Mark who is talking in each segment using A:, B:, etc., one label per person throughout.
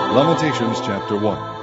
A: Lamentations chapter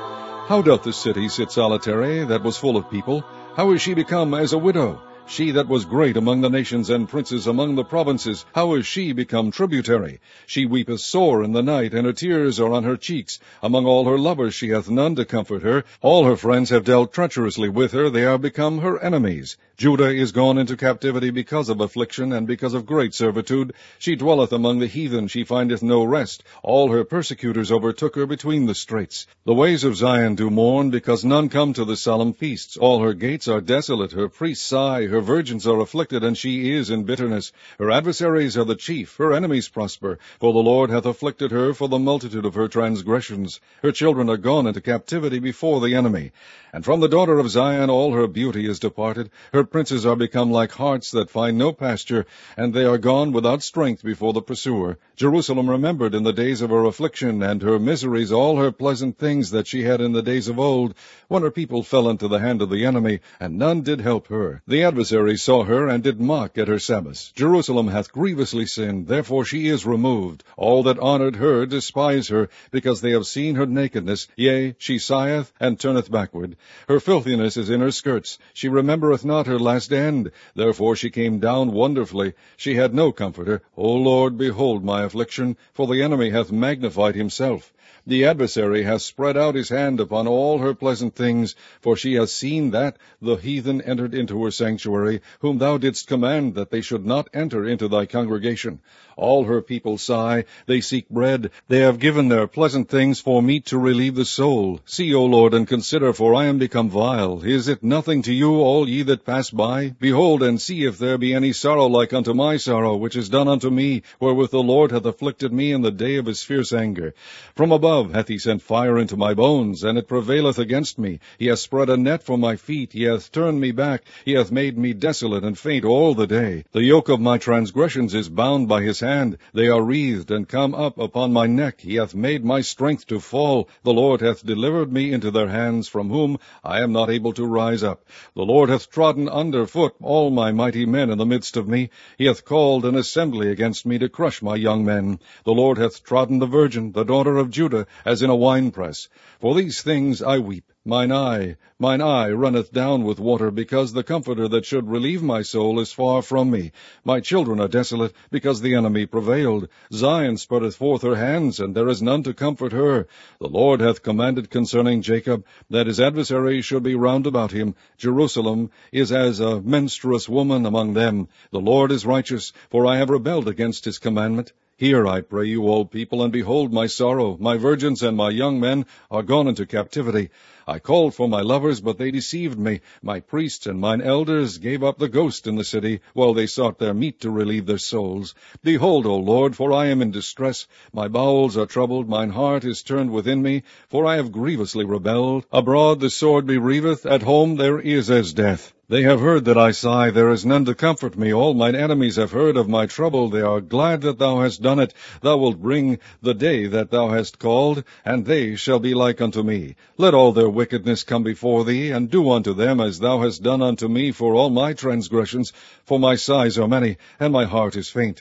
A: 1. How doth the city sit solitary, that was full of people? How is she become as a widow? She that was great among the nations and princes among the provinces, how is she become tributary? She weepeth sore in the night, and her tears are on her cheeks. Among all her lovers she hath none to comfort her. All her friends have dealt treacherously with her, they are become her enemies. Judah is gone into captivity because of affliction, and because of great servitude. She dwelleth among the heathen, she findeth no rest. All her persecutors overtook her between the straits. The ways of Zion do mourn, because none come to the solemn feasts. All her gates are desolate, her priests sigh, her virgins are afflicted, and she is in bitterness. Her adversaries are the chief, her enemies prosper. For the Lord hath afflicted her for the multitude of her transgressions. Her children are gone into captivity before the enemy. And from the daughter of Zion all her beauty is departed. Her princes are become like harts that find no pasture, and they are gone without strength before the pursuer. Jerusalem remembered in the days of her affliction, and her miseries all her pleasant things that she had in the days of old, when her people fell into the hand of the enemy, and none did help her. The adversaries saw her, and did mock at her Sabbaths. Jerusalem hath grievously sinned, therefore she is removed. All that honored her despise her, because they have seen her nakedness. Yea, she sigheth, and turneth backward. Her filthiness is in her skirts. She remembereth not her last end. Therefore she came down wonderfully. She had no comforter. O Lord, behold my affliction, for the enemy hath magnified himself. The adversary hath spread out his hand upon all her pleasant things, for she hath seen that the heathen entered into her sanctuary, whom thou didst command that they should not enter into thy congregation. All her people sigh, they seek bread, they have given their pleasant things for meat to relieve the soul. See, O Lord, and consider, for I am become vile. Is it nothing to you, all ye that pass by? Behold, and see if there be any sorrow like unto my sorrow, which is done unto me, wherewith the Lord hath afflicted me in the day of his fierce anger. From above hath he sent fire into my bones, and it prevaileth against me. He hath spread a net for my feet, he hath turned me back, he hath made me desolate and faint all the day. The yoke of my transgressions is bound by his hand, they are wreathed and come up upon my neck. He hath made my strength to fall. The Lord hath delivered me into their hands, from whom I am not able to rise up. The Lord hath trodden under foot all my mighty men in the midst of me. He hath called an assembly against me to crush my young men. The Lord hath trodden the virgin, the daughter of Judah, as in a winepress. For these things I weep. Mine eye runneth down with water, because the Comforter that should relieve my soul is far from me. My children are desolate, because the enemy prevailed. Zion spreadeth forth her hands, and there is none to comfort her. The Lord hath commanded concerning Jacob, that his adversaries should be round about him. Jerusalem is as a menstruous woman among them. The Lord is righteous, for I have rebelled against his commandment. Hear, I pray you, all people, and behold my sorrow. My virgins and my young men are gone into captivity. I called for my lovers, but they deceived me. My priests and mine elders gave up the ghost in the city, while they sought their meat to relieve their souls. Behold, O Lord, for I am in distress. My bowels are troubled, mine heart is turned within me, for I have grievously rebelled. Abroad the sword bereaveth, at home there is as death. They have heard that I sigh, there is none to comfort me. All mine enemies have heard of my trouble. They are glad that thou hast done it. Thou wilt bring the day that thou hast called, and they shall be like unto me. Let all their wickedness come before thee, and do unto them as thou hast done unto me for all my transgressions. For my sighs are many, and my heart is faint.